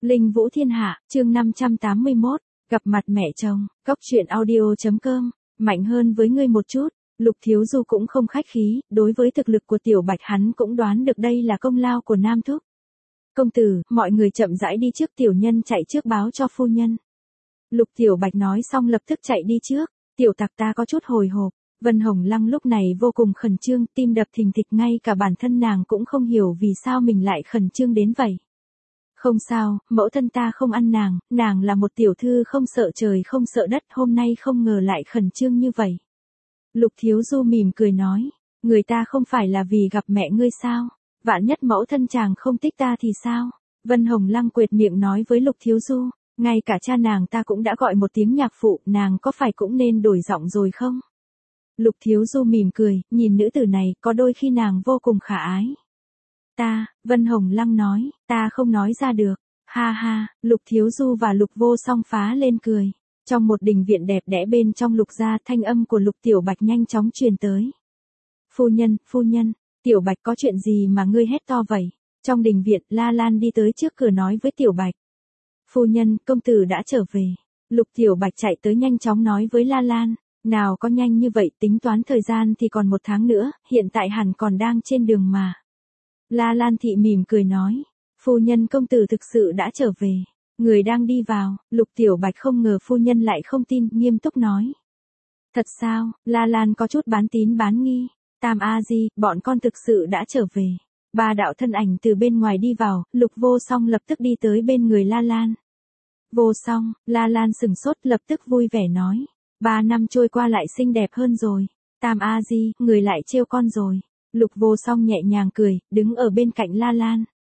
Linh Vũ Thiên Hạ, chương 581, gặp mặt mẹ chồng, Cốc Truyện Audio.com, mạnh hơn với ngươi một chút. Lục Thiếu Du cũng không khách khí, đối với thực lực của Tiểu Bạch hắn cũng đoán được đây là công lao của Nam Thúc. Công tử, mọi người chậm rãi đi trước, tiểu nhân chạy trước báo cho phu nhân. Lục Tiểu Bạch nói xong lập tức chạy đi trước. Tiểu tặc ta có chút hồi hộp. Vân Hồng Lăng lúc này vô cùng khẩn trương, tim đập thình thịch, ngay cả bản thân nàng cũng không hiểu vì sao mình lại khẩn trương đến vậy. Không sao, mẫu thân ta không ăn nàng là một tiểu thư không sợ trời không sợ đất, hôm nay không ngờ lại khẩn trương như vậy. Lục Thiếu Du mỉm cười nói, người ta không phải là vì gặp mẹ ngươi sao, vạn nhất mẫu thân chàng không thích ta thì sao? Vân Hồng Lăng quệt miệng nói với Lục Thiếu Du, ngay cả cha nàng ta cũng đã gọi một tiếng nhạc phụ, nàng có phải cũng nên đổi giọng rồi không? Lục Thiếu Du mỉm cười, nhìn nữ tử này, có đôi khi nàng vô cùng khả ái. Vân Hồng Lăng nói, ta không nói ra được. Ha ha, Lục Thiếu Du và Lục Vô Song phá lên cười. Trong một đình viện đẹp đẽ bên trong Lục gia, thanh âm của Lục Tiểu Bạch nhanh chóng truyền tới. Phu nhân, Tiểu Bạch có chuyện gì mà ngươi hét to vậy? Trong đình viện, La Lan đi tới trước cửa nói với Tiểu Bạch. Phu nhân, công tử đã trở về. Lục Tiểu Bạch chạy tới nhanh chóng nói với La Lan. Nào có nhanh như vậy, tính toán thời gian thì còn 1 tháng nữa, hiện tại hẳn còn đang trên đường mà. La Lan thị mỉm cười nói, phu nhân, công tử thực sự đã trở về, người đang đi vào. Lục Tiểu Bạch không ngờ phu nhân lại không tin, nghiêm túc nói. Thật sao? La Lan có chút bán tín bán nghi. Tam A Di, bọn con thực sự đã trở về. 3 đạo thân ảnh từ bên ngoài đi vào, Lục Vô Song lập tức đi tới bên người La Lan. Vô Song, La Lan sừng sốt lập tức vui vẻ nói. 3 năm trôi qua lại xinh đẹp hơn rồi. Tam A Di, người lại trêu con rồi. Lục Vô Song nhẹ nhàng cười, đứng ở bên cạnh La Lan.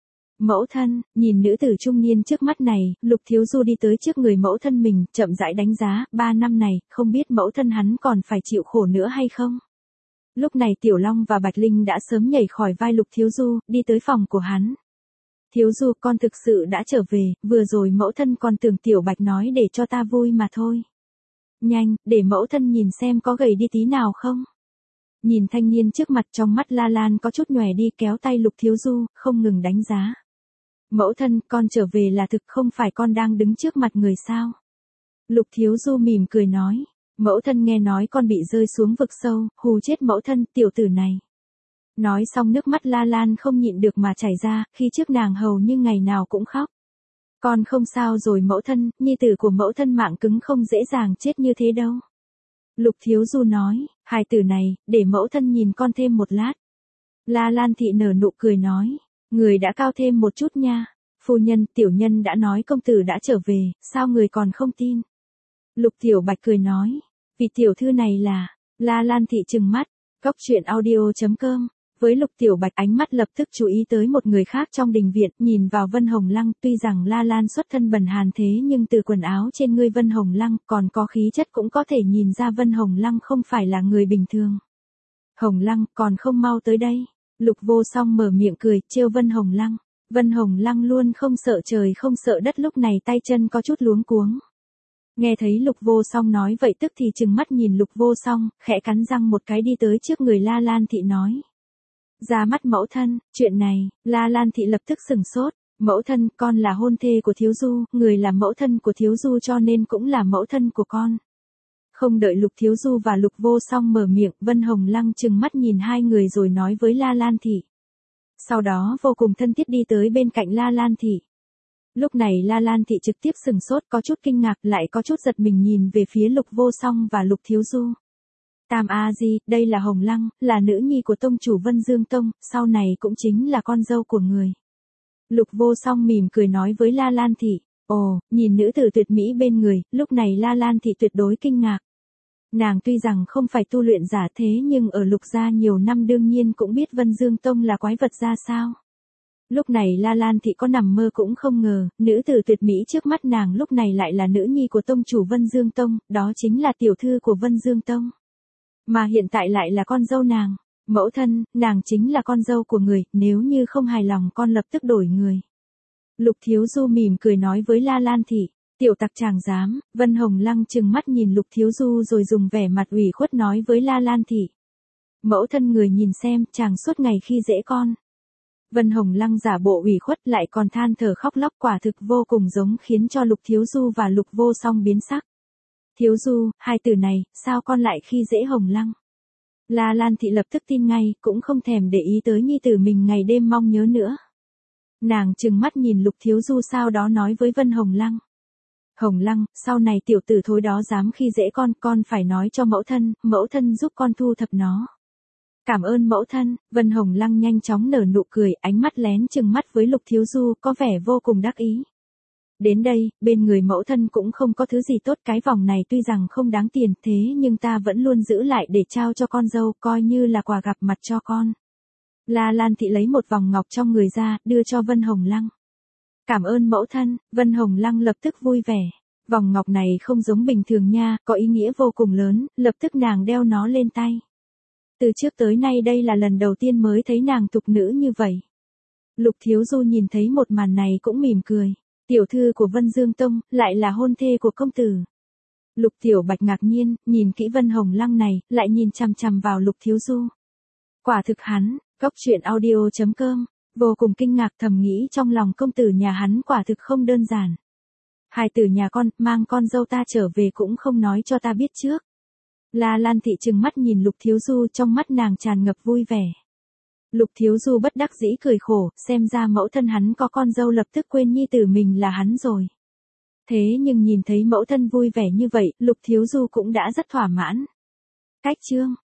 Mẫu thân, nhìn nữ tử trung niên trước mắt này, Lục Thiếu Du đi tới trước người mẫu thân mình, chậm rãi đánh giá, 3 năm này, không biết mẫu thân hắn còn phải chịu khổ nữa hay không? Lúc này Tiểu Long và Bạch Linh đã sớm nhảy khỏi vai Lục Thiếu Du, đi tới phòng của hắn. Thiếu Du, con thực sự đã trở về, vừa rồi mẫu thân còn tưởng Tiểu Bạch nói để cho ta vui mà thôi. Nhanh, để mẫu thân nhìn xem có gầy đi tí nào không? Nhìn thanh niên trước mặt, trong mắt La Lan có chút nhòe đi, kéo tay Lục Thiếu Du, không ngừng đánh giá. Mẫu thân, con trở về là thực, không phải con đang đứng trước mặt người sao? Lục Thiếu Du mỉm cười nói. Mẫu thân nghe nói con bị rơi xuống vực sâu, hù chết mẫu thân, tiểu tử này. Nói xong nước mắt La Lan không nhịn được mà chảy ra, khi trước nàng hầu như ngày nào cũng khóc. Con không sao rồi mẫu thân, nhi tử của mẫu thân mạng cứng không dễ dàng chết như thế đâu. Lục Thiếu Du nói, hài tử này, để mẫu thân nhìn con thêm một lát. La Lan thị nở nụ cười nói, người đã cao thêm một chút nha. Phu nhân, tiểu nhân đã nói công tử đã trở về, sao người còn không tin? Lục Tiểu Bạch cười nói, vì tiểu thư này là, La Lan thị trừng mắt. Cốc Truyện Audio.com. Với Lục Tiểu Bạch, ánh mắt lập tức chú ý tới một người khác trong đình viện, nhìn vào Vân Hồng Lăng, tuy rằng La Lan xuất thân bần hàn thế nhưng từ quần áo trên người Vân Hồng Lăng còn có khí chất cũng có thể nhìn ra Vân Hồng Lăng không phải là người bình thường. Hồng Lăng, còn không mau tới đây. Lục Vô Song mở miệng cười, trêu Vân Hồng Lăng. Vân Hồng Lăng luôn không sợ trời không sợ đất, lúc này tay chân có chút luống cuống. Nghe thấy Lục Vô Song nói vậy tức thì trừng mắt nhìn Lục Vô Song, khẽ cắn răng một cái đi tới trước người La Lan thị nói. Ra mắt mẫu thân, chuyện này, La Lan thị lập tức sừng sốt. Mẫu thân, con là hôn thê của Thiếu Du, người là mẫu thân của Thiếu Du cho nên cũng là mẫu thân của con. Không đợi Lục Thiếu Du và Lục Vô Song mở miệng, Vân Hồng Lăng trừng mắt nhìn hai người rồi nói với La Lan thị. Sau đó vô cùng thân thiết đi tới bên cạnh La Lan thị. Lúc này La Lan thị trực tiếp sừng sốt, có chút kinh ngạc, lại có chút giật mình nhìn về phía Lục Vô Song và Lục Thiếu Du. Tam A Di, đây là Hồng Lăng, là nữ nhi của tông chủ Vân Dương Tông, sau này cũng chính là con dâu của người. Lục Vô Song mỉm cười nói với La Lan thị. Ồ, nhìn nữ tử tuyệt mỹ bên người, lúc này La Lan thị tuyệt đối kinh ngạc. Nàng tuy rằng không phải tu luyện giả thế nhưng ở Lục gia nhiều năm đương nhiên cũng biết Vân Dương Tông là quái vật ra sao. Lúc này La Lan thị có nằm mơ cũng không ngờ, nữ tử tuyệt mỹ trước mắt nàng lúc này lại là nữ nhi của tông chủ Vân Dương Tông, đó chính là tiểu thư của Vân Dương Tông. Mà hiện tại lại là con dâu nàng. Mẫu thân, nàng chính là con dâu của người, nếu như không hài lòng con lập tức đổi người. Lục Thiếu Du mỉm cười nói với La Lan thị. Tiểu tặc chàng dám. Vân Hồng Lăng trừng mắt nhìn Lục Thiếu Du rồi dùng vẻ mặt ủy khuất nói với La Lan thị. Mẫu thân người nhìn xem, chàng suốt ngày khi dễ con. Vân Hồng Lăng giả bộ ủy khuất lại còn than thở khóc lóc, quả thực vô cùng giống, khiến cho Lục Thiếu Du và Lục Vô Song biến sắc. Thiếu Du, hai từ này, sao con lại khi dễ Hồng Lăng? La Lan Thị lập tức tin ngay, cũng không thèm để ý tới nhi tử mình ngày đêm mong nhớ nữa. Nàng trừng mắt nhìn Lục Thiếu Du, sau đó nói với Vân Hồng Lăng. Hồng Lăng, sau này tiểu tử thối đó dám khi dễ con phải nói cho mẫu thân giúp con thu thập nó. Cảm ơn mẫu thân. Vân Hồng Lăng nhanh chóng nở nụ cười, ánh mắt lén trừng mắt với Lục Thiếu Du, có vẻ vô cùng đắc ý. Đến đây, bên người mẫu thân cũng không có thứ gì tốt, cái vòng này tuy rằng không đáng tiền, thế nhưng ta vẫn luôn giữ lại để trao cho con dâu, coi như là quà gặp mặt cho con. La Lan Thị lấy một vòng ngọc trong người ra, đưa cho Vân Hồng Lăng. Cảm ơn mẫu thân. Vân Hồng Lăng lập tức vui vẻ. Vòng ngọc này không giống bình thường nha, có ý nghĩa vô cùng lớn, lập tức nàng đeo nó lên tay. Từ trước tới nay đây là lần đầu tiên mới thấy nàng thục nữ như vậy. Lục Thiếu Du nhìn thấy một màn này cũng mỉm cười. Tiểu thư của Vân Dương Tông, lại là hôn thê của công tử. Lục Tiểu Bạch ngạc nhiên, nhìn kỹ Vân Hồng Lăng này, lại nhìn chằm chằm vào Lục Thiếu Du. Quả thực hắn, Goctruyện.audio.com, vô cùng kinh ngạc, thầm nghĩ trong lòng, công tử nhà hắn quả thực không đơn giản. Hài tử nhà con, mang con dâu ta trở về cũng không nói cho ta biết trước. La Lan Thị trừng mắt nhìn Lục Thiếu Du, trong mắt nàng tràn ngập vui vẻ. Lục Thiếu Du bất đắc dĩ cười khổ, xem ra mẫu thân hắn có con dâu lập tức quên nhi tử mình là hắn rồi. Thế nhưng nhìn thấy mẫu thân vui vẻ như vậy, Lục Thiếu Du cũng đã rất thỏa mãn. Cách chương